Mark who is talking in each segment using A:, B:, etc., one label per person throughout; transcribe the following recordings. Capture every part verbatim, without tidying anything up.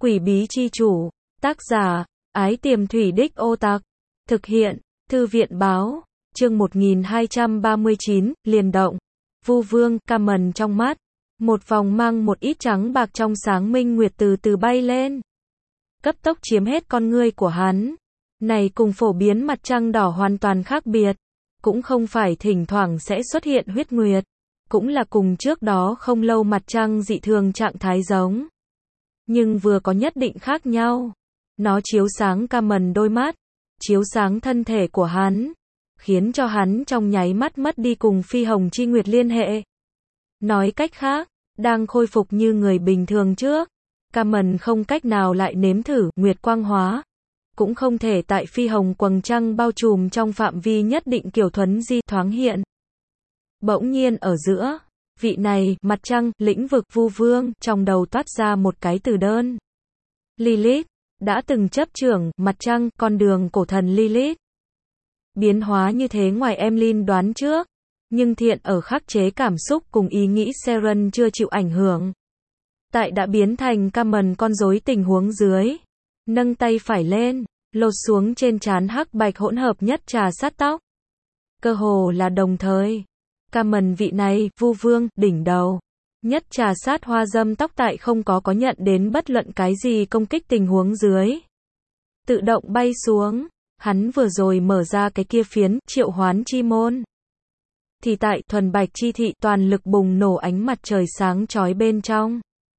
A: Quỷ bí chi chủ, tác giả, Ái Tiềm Thủy Đích Ô Tặc, thực hiện, Thư viện báo, chương một nghìn hai trăm ba mươi chín, liền động, Vu Vương, Cameron trong mắt, một vòng mang một ít trắng bạc trong sáng minh nguyệt từ từ bay lên, cấp tốc chiếm hết con ngươi của hắn. Này cùng phổ biến mặt trăng đỏ hoàn toàn khác biệt, cũng không phải thỉnh thoảng sẽ xuất hiện huyết nguyệt, cũng là cùng trước đó không lâu mặt trăng dị thường trạng thái giống. Nhưng vừa có nhất định khác nhau. Nó chiếu sáng Cameron đôi mắt, chiếu sáng thân thể của hắn, khiến cho hắn trong nháy mắt mất đi cùng Phi Hồng Chi Nguyệt liên hệ. Nói cách khác, đang khôi phục như người bình thường trước, Cameron không cách nào lại nếm thử nguyệt quang hóa, cũng không thể tại Phi Hồng quầng trăng bao trùm trong phạm vi nhất định kiểu thuấn di thoáng hiện. Bỗng nhiên ở giữa, vị này, mặt trăng, lĩnh vực Vu Vương, trong đầu toát ra một cái từ đơn. Lilith, đã từng chấp trưởng, mặt trăng, con đường cổ thần Lilith. Biến hóa như thế ngoài Emlyn đoán trước, nhưng thiện ở khắc chế cảm xúc cùng ý nghĩ Seren chưa chịu ảnh hưởng. Tại đã biến thành Cameron con rối tình huống dưới, nâng tay phải lên, lột xuống trên trán hắc bạch hỗn hợp nhất trà sát tóc. Cơ hồ là đồng thời, Cameron vị này, Vu Vương, đỉnh đầu, nhất trà sát hoa dâm tóc tại không có có nhận đến bất luận cái gì công kích tình huống dưới. Tự động bay xuống, hắn vừa rồi mở ra cái kia phiến, triệu hoán chi môn. Thì tại, thuần bạch chi thị toàn lực bùng nổ ánh mặt trời sáng chói bên trong.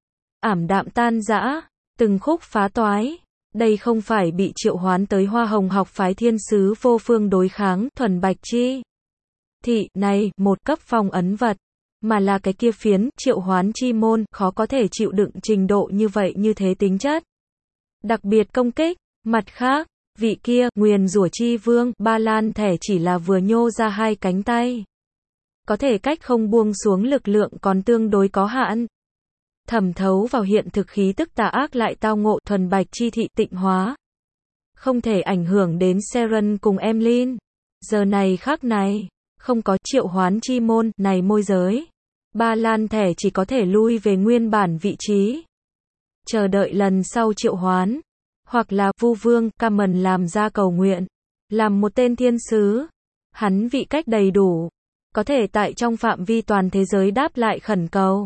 A: Ảm đạm tan rã, từng khúc phá toái. Đây không phải bị triệu hoán tới Hoa Hồng học phái thiên sứ vô phương đối kháng, thuần bạch chi thị này, một cấp phong ấn vật, mà là cái kia phiến, triệu hoán chi môn, khó có thể chịu đựng trình độ như vậy như thế tính chất. Đặc biệt công kích, mặt khác, vị kia, nguyền rủa chi vương, Ba Lan thẻ chỉ là vừa nhô ra hai cánh tay. Có thể cách không buông xuống lực lượng còn tương đối có hạn. Thẩm thấu vào hiện thực khí tức tà ác lại tao ngộ thuần bạch chi thị tịnh hóa. Không thể ảnh hưởng đến Seren cùng Emlyn. Giờ này khắc này, không có triệu hoán chi môn, này môi giới. Ba Lan thẻ chỉ có thể lui về nguyên bản vị trí. Chờ đợi lần sau triệu hoán. Hoặc là, Vu Vương, Cameron làm ra cầu nguyện. Làm một tên thiên sứ. Hắn vị cách đầy đủ. Có thể tại trong phạm vi toàn thế giới đáp lại khẩn cầu.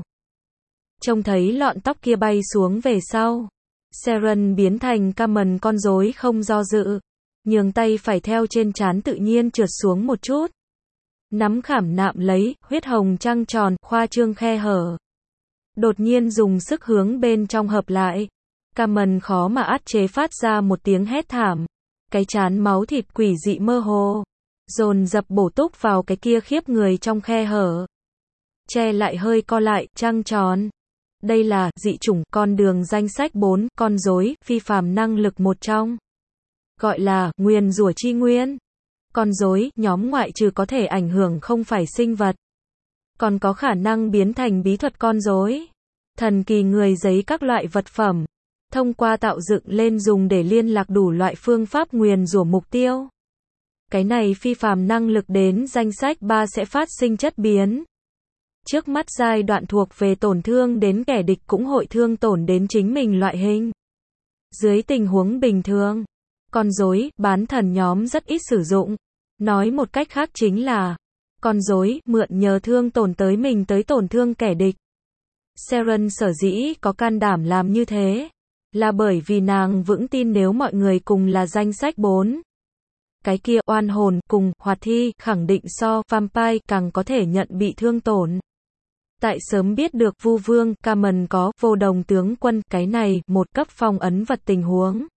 A: Trông thấy lọn tóc kia bay xuống về sau. Seren biến thành Cameron con rối không do dự. Nhường tay phải theo trên trán tự nhiên trượt xuống một chút. Nắm khảm nạm lấy, huyết hồng trăng tròn, khoa trương khe hở. Đột nhiên dùng sức hướng bên trong hợp lại. Cameron khó mà át chế phát ra một tiếng hét thảm. Cái trán máu thịt quỷ dị mơ hồ. Dồn dập bổ túc vào cái kia khiếp người trong khe hở. Che lại hơi co lại, trăng tròn. Đây là, dị chủng, con đường danh sách bốn, con rối, phi phàm năng lực một trong. Gọi là, nguyền rủa chi nguyên. Con rối, nhóm ngoại trừ có thể ảnh hưởng không phải sinh vật. Còn có khả năng biến thành bí thuật con rối. Thần kỳ người giấy các loại vật phẩm. Thông qua tạo dựng lên dùng để liên lạc đủ loại phương pháp nguyền rủa mục tiêu. Cái này phi phàm năng lực đến danh sách ba sẽ phát sinh chất biến. Trước mắt giai đoạn thuộc về tổn thương đến kẻ địch cũng hội thương tổn đến chính mình loại hình. Dưới tình huống bình thường, con rối, bán thần nhóm rất ít sử dụng. Nói một cách khác chính là, con rối, mượn nhờ thương tổn tới mình tới tổn thương kẻ địch. Seren sở dĩ có can đảm làm như thế, là bởi vì nàng vững tin nếu mọi người cùng là danh sách bốn. Cái kia, oan hồn, cùng, hoạt thi, khẳng định so, vampire, càng có thể nhận bị thương tổn. Tại sớm biết được Vu Vương, Cameron có, vô đồng tướng quân, cái này, một cấp phong ấn vật tình huống.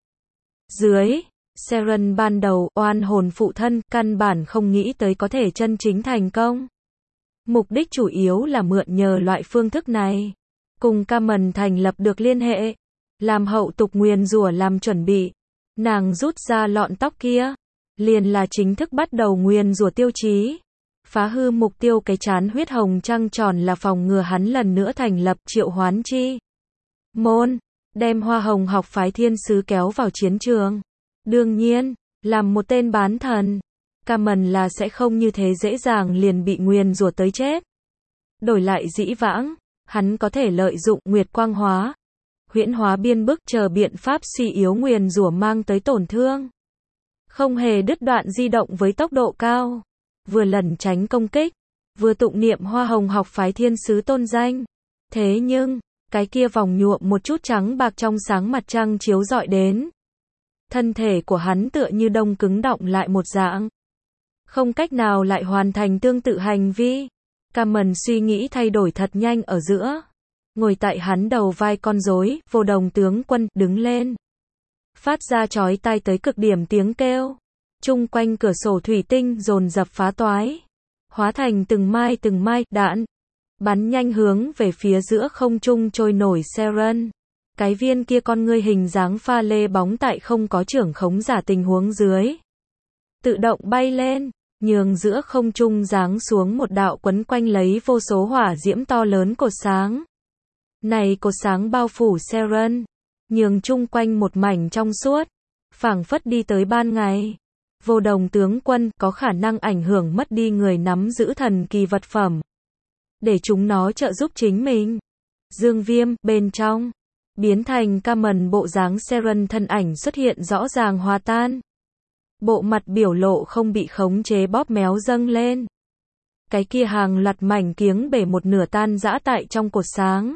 A: Dưới, Seren ban đầu, oan hồn phụ thân, căn bản không nghĩ tới có thể chân chính thành công. Mục đích chủ yếu là mượn nhờ loại phương thức này. Cùng Cameron thành lập được liên hệ. Làm hậu tục nguyền rủa làm chuẩn bị. Nàng rút ra lọn tóc kia. Liền là chính thức bắt đầu nguyền rủa tiêu chí. Phá hư mục tiêu cái trán huyết hồng trăng tròn là phòng ngừa hắn lần nữa thành lập triệu hoán chi môn. Đem Hoa Hồng học phái thiên sứ kéo vào chiến trường. Đương nhiên, làm một tên bán thần, Cameron là sẽ không như thế dễ dàng liền bị nguyền rủa tới chết. Đổi lại dĩ vãng, hắn có thể lợi dụng nguyệt quang hóa, huyễn hóa biên bức chờ biện pháp suy yếu nguyền rủa mang tới tổn thương. Không hề đứt đoạn di động với tốc độ cao, vừa lẩn tránh công kích, vừa tụng niệm Hoa Hồng học phái thiên sứ tôn danh. Thế nhưng, cái kia vòng nhuộm một chút trắng bạc trong sáng mặt trăng chiếu rọi đến. Thân thể của hắn tựa như đông cứng đọng lại một dạng. Không cách nào lại hoàn thành tương tự hành vi. Cameron suy nghĩ thay đổi thật nhanh ở giữa. Ngồi tại hắn đầu vai con rối, Vô Đồng tướng quân, đứng lên. Phát ra chói tai tới cực điểm tiếng kêu. Chung quanh cửa sổ thủy tinh dồn dập phá toái. Hóa thành từng mai từng mai, đạn. Bắn nhanh hướng về phía giữa không trung trôi nổi Seren. Cái viên kia con ngươi hình dáng pha lê bóng tại không có trưởng khống giả tình huống dưới. Tự động bay lên, nhường giữa không trung giáng xuống một đạo quấn quanh lấy vô số hỏa diễm to lớn cột sáng. Này cột sáng bao phủ Seren, nhường chung quanh một mảnh trong suốt, phảng phất đi tới ban ngày. Vô Đồng tướng quân có khả năng ảnh hưởng mất đi người nắm giữ thần kỳ vật phẩm. Để chúng nó trợ giúp chính mình. Dương Viêm, bên trong, biến thành Cameron bộ dáng Seren thân ảnh xuất hiện rõ ràng hòa tan. Bộ mặt biểu lộ không bị khống chế bóp méo dâng lên. Cái kia hàng loạt mảnh kiếng bể một nửa tan rã tại trong cột sáng.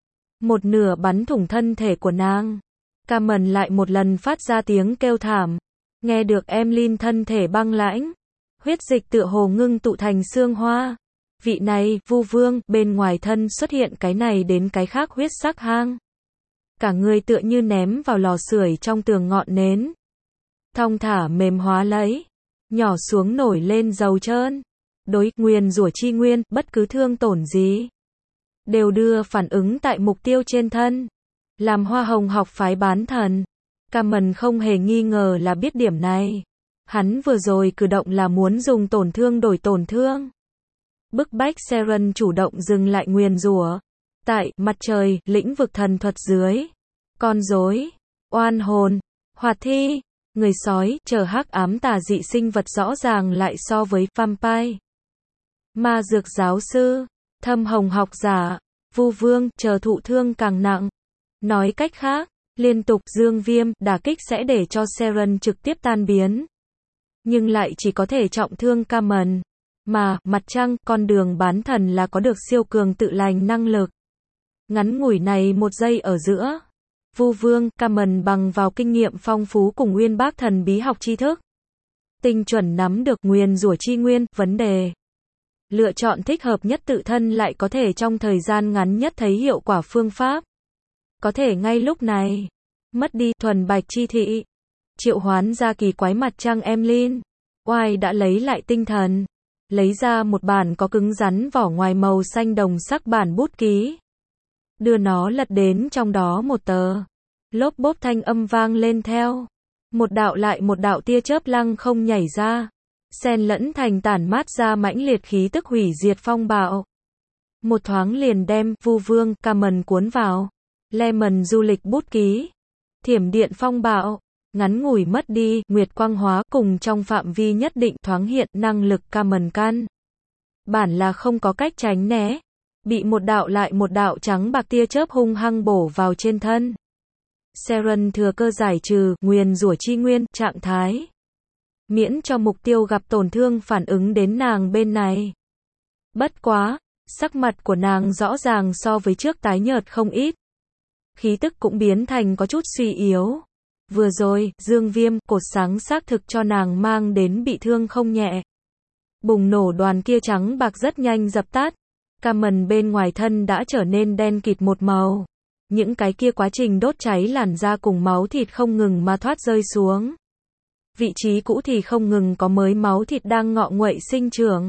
A: Một nửa bắn thủng thân thể của nàng. Cameron lại một lần phát ra tiếng kêu thảm. Nghe được Emlyn thân thể băng lãnh. Huyết dịch tựa hồ ngưng tụ thành xương hoa. Vị này, Vu Vương, bên ngoài thân xuất hiện cái này đến cái khác huyết sắc hang. Cả người tựa như ném vào lò sưởi trong tường ngọn nến. Thong thả mềm hóa lấy. Nhỏ xuống nổi lên dầu trơn. Đối, nguyền rủa chi nguyên, bất cứ thương tổn gì. Đều đưa phản ứng tại mục tiêu trên thân. Làm Hoa Hồng học phái bán thần. Cameron không hề nghi ngờ là biết điểm này. Hắn vừa rồi cử động là muốn dùng tổn thương đổi tổn thương. Bức bách Seren chủ động dừng lại nguyền rủa. Tại mặt trời, lĩnh vực thần thuật dưới. Con rối, oan hồn, hoạt thi, người sói, chờ hắc ám tà dị sinh vật rõ ràng lại so với vampire. Ma dược giáo sư, thâm hồng học giả, Vu Vương, chờ thụ thương càng nặng. Nói cách khác, liên tục Dương Viêm, đả kích sẽ để cho Seren trực tiếp tan biến. Nhưng lại chỉ có thể trọng thương Cameron. Mà, mặt trăng, con đường bán thần là có được siêu cường tự lành năng lực. Ngắn ngủi này một giây ở giữa. Vu Vương, Cameron bằng vào kinh nghiệm phong phú cùng uyên bác thần bí học tri thức. Tinh chuẩn nắm được nguyền rủa chi nguyên, vấn đề. Lựa chọn thích hợp nhất tự thân lại có thể trong thời gian ngắn nhất thấy hiệu quả phương pháp. Có thể ngay lúc này. Mất đi, thuần bạch chi thị. Triệu hoán ra kỳ quái mặt trăng Emlyn. Oai đã lấy lại tinh thần. Lấy ra một bản có cứng rắn vỏ ngoài màu xanh đồng sắc bản bút ký. Đưa nó lật đến trong đó một tờ. Lốp bốp thanh âm vang lên theo. Một đạo lại một đạo tia chớp lăng không nhảy ra. Xen lẫn thành tản mát ra mãnh liệt khí tức hủy diệt phong bạo. Một thoáng liền đem Vu Vương, Cameron cuốn vào. Lemon du lịch bút ký. Thiểm điện phong bạo. Ngắn ngủi mất đi, nguyệt quang hóa cùng trong phạm vi nhất định thoáng hiện năng lực Cameron căn. Bản là không có cách tránh né. Bị một đạo lại một đạo trắng bạc tia chớp hung hăng bổ vào trên thân. Seren thừa cơ giải trừ, nguyền rủa chi nguyên, trạng thái. Miễn cho mục tiêu gặp tổn thương phản ứng đến nàng bên này. Bất quá, sắc mặt của nàng rõ ràng so với trước tái nhợt không ít. Khí tức cũng biến thành có chút suy yếu. Vừa rồi, Dương Viêm, cột sáng xác thực cho nàng mang đến bị thương không nhẹ. Bùng nổ đoàn kia trắng bạc rất nhanh dập tắt. Cameron bên ngoài thân đã trở nên đen kịt một màu. Những cái kia quá trình đốt cháy làn da cùng máu thịt không ngừng mà thoát rơi xuống. Vị trí cũ thì không ngừng có mới máu thịt đang ngọ nguậy sinh trưởng.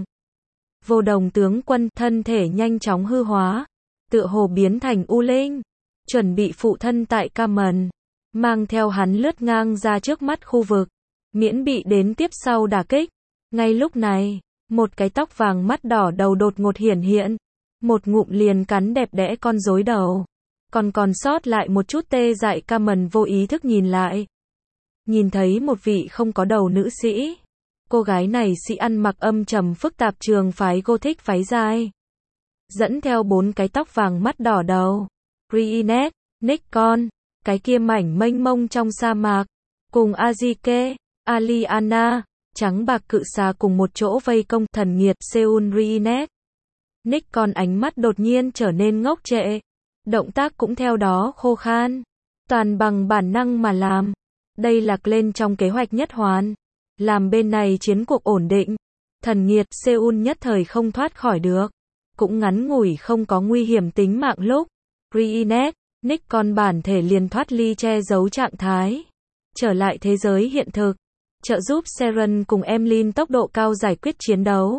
A: Vô Đồng tướng quân, thân thể nhanh chóng hư hóa. Tựa hồ biến thành u linh. Chuẩn bị phụ thân tại Cameron. Mang theo hắn lướt ngang ra trước mắt khu vực. Miễn bị đến tiếp sau đả kích. Ngay lúc này, một cái tóc vàng mắt đỏ đầu đột ngột hiển hiện. Một ngụm liền cắn đẹp đẽ con rối đầu. Còn còn sót lại một chút tê dại. Cameron vô ý thức nhìn lại. Nhìn thấy một vị không có đầu nữ sĩ. Cô gái này sĩ ăn mặc âm trầm phức tạp trường phái Gothic váy dài. Dẫn theo bốn cái tóc vàng mắt đỏ đầu. Reinette, Nikon, cái kia mảnh mênh mông trong sa mạc, cùng Azike, Aliana, trắng bạc cự xà cùng một chỗ vây công thần nghiệt Seoul Reinet. Nikon ánh mắt đột nhiên trở nên ngốc trệ, động tác cũng theo đó khô khan, toàn bằng bản năng mà làm. Đây lạc lên trong kế hoạch nhất hoàn, làm bên này chiến cuộc ổn định, thần nghiệt Seoul nhất thời không thoát khỏi được, cũng ngắn ngủi không có nguy hiểm tính mạng lúc Reinet, Nikon bản thể liền thoát ly che giấu trạng thái, trở lại thế giới hiện thực, trợ giúp Seren cùng Emlyn tốc độ cao giải quyết chiến đấu.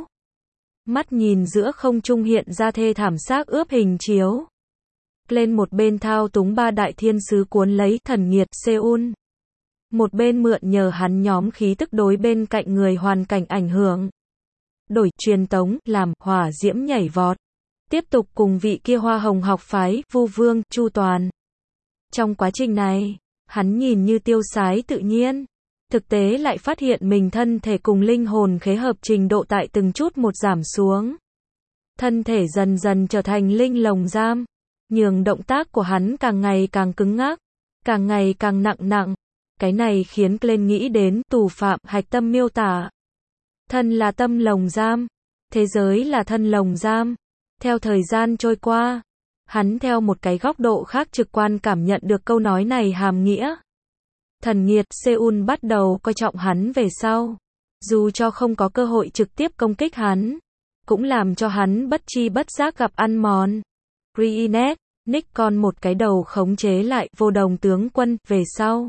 A: Mắt nhìn giữa không trung hiện ra thê thảm xác ướp hình chiếu. Lên một bên thao túng ba đại thiên sứ cuốn lấy thần nghiệt Seoul. Một bên mượn nhờ hắn nhóm khí tức đối bên cạnh người hoàn cảnh ảnh hưởng. Đổi truyền tống, làm hỏa diễm nhảy vọt. Tiếp tục cùng vị kia hoa hồng học phái, Vu Vương, chu toàn. Trong quá trình này, hắn nhìn như tiêu sái tự nhiên. Thực tế lại phát hiện mình thân thể cùng linh hồn khế hợp trình độ tại từng chút một giảm xuống. Thân thể dần dần trở thành linh lồng giam. Nhường động tác của hắn càng ngày càng cứng ngắc, càng ngày càng nặng nặng. Cái này khiến Glenn nghĩ đến tù phạm hạch tâm miêu tả. Thân là tâm lồng giam, thế giới là thân lồng giam. Theo thời gian trôi qua, hắn theo một cái góc độ khác trực quan cảm nhận được câu nói này hàm nghĩa. Thần nghiệt Seoul bắt đầu coi trọng hắn về sau. Dù cho không có cơ hội trực tiếp công kích hắn, cũng làm cho hắn bất chi bất giác gặp ăn mòn. Reinet, Nikon một cái đầu khống chế lại vô đồng tướng quân về sau.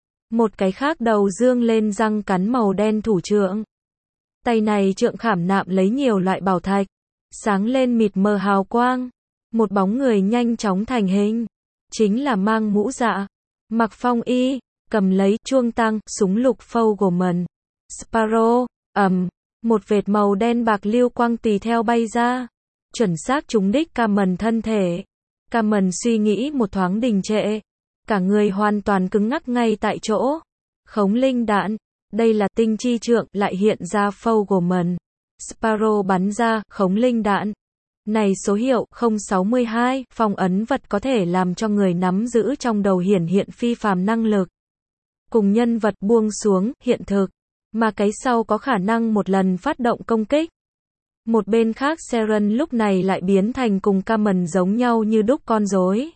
A: Một cái khác đầu dương lên răng cắn màu đen thủ trượng. Tay này trượng khảm nạm lấy nhiều loại bảo thạch. Sáng lên mịt mờ hào quang. Một bóng người nhanh chóng thành hình. Chính là mang mũ dạ, mặc phong y, cầm lấy chuông tăng, súng lục Fogelman. Sparrow, ầm, một vệt màu đen bạc lưu quang tùy theo bay ra. Chuẩn xác trúng đích Cameron thân thể. Cameron suy nghĩ một thoáng đình trệ. Cả người hoàn toàn cứng ngắc ngay tại chỗ. Khống linh đạn. Đây là tinh chi trượng lại hiện ra Fogelman. Sparrow bắn ra khống linh đạn. Này số hiệu không sáu hai, phong ấn vật có thể làm cho người nắm giữ trong đầu hiển hiện phi phàm năng lực. Cùng nhân vật buông xuống hiện thực. Mà cái sau có khả năng một lần phát động công kích. Một bên khác Seren lúc này lại biến thành cùng Cameron giống nhau như đúc con rối.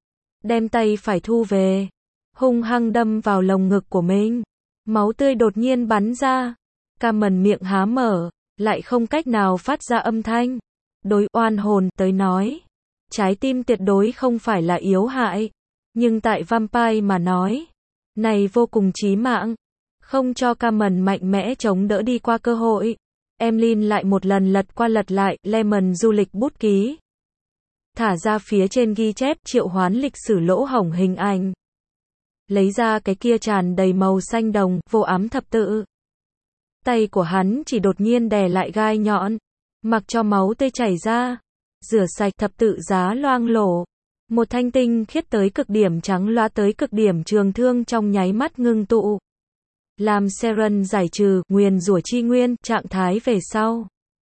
A: Đem tay phải thu về. Hung hăng đâm vào lồng ngực của mình. Máu tươi đột nhiên bắn ra. Cameron miệng há mở, lại không cách nào phát ra âm thanh. Đối oan hồn tới nói. Trái tim tuyệt đối không phải là yếu hại. Nhưng tại vampire mà nói. Này vô cùng chí mạng. Không cho Cameron mạnh mẽ chống đỡ đi qua cơ hội. Emlyn lại một lần lật qua lật lại Lemon du lịch bút ký. Thả ra phía trên ghi chép triệu hoán lịch sử lỗ hổng hình ảnh. Lấy ra cái kia tràn đầy màu xanh đồng, vô ám thập tự. Tay của hắn chỉ đột nhiên đè lại gai nhọn. Mặc cho máu tươi chảy ra. Rửa sạch thập tự giá loang lổ. Một thanh tinh khiết tới cực điểm trắng loá tới cực điểm trường thương trong nháy mắt ngưng tụ. Làm Seren giải trừ, nguyền rủa chi nguyên, trạng thái về sau.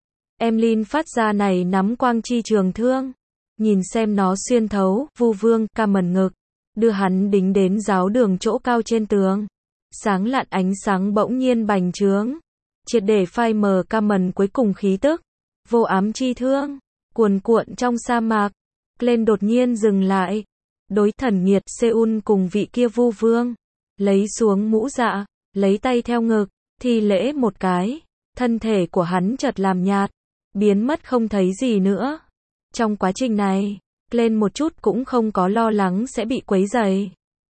A: Emlyn phát ra này nắm quang chi trường thương. Nhìn xem nó xuyên thấu, Vu Vương, Cameron ngực. Đưa hắn đính đến giáo đường chỗ cao trên tường. Sáng lạn ánh sáng bỗng nhiên bành trướng. Triệt để phai mờ Cameron cuối cùng khí tức. Vô ám chi thương. Cuồn cuộn trong sa mạc. Lên đột nhiên dừng lại. Đối thần nghiệt Seoul cùng vị kia Vu Vương. Lấy xuống mũ dạ. Lấy tay theo ngực, thi lễ một cái, thân thể của hắn chợt làm nhạt, biến mất không thấy gì nữa. Trong quá trình này, lên một chút cũng không có lo lắng sẽ bị quấy rầy.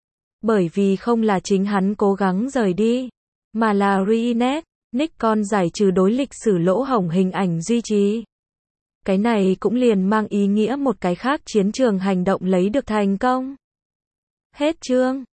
A: Bởi vì không là chính hắn cố gắng rời đi, mà là Reinet, Nikon giải trừ đối lịch sử lỗ hổng hình ảnh duy trì. Cái này cũng liền mang ý nghĩa một cái khác chiến trường hành động lấy được thành công. Hết chương.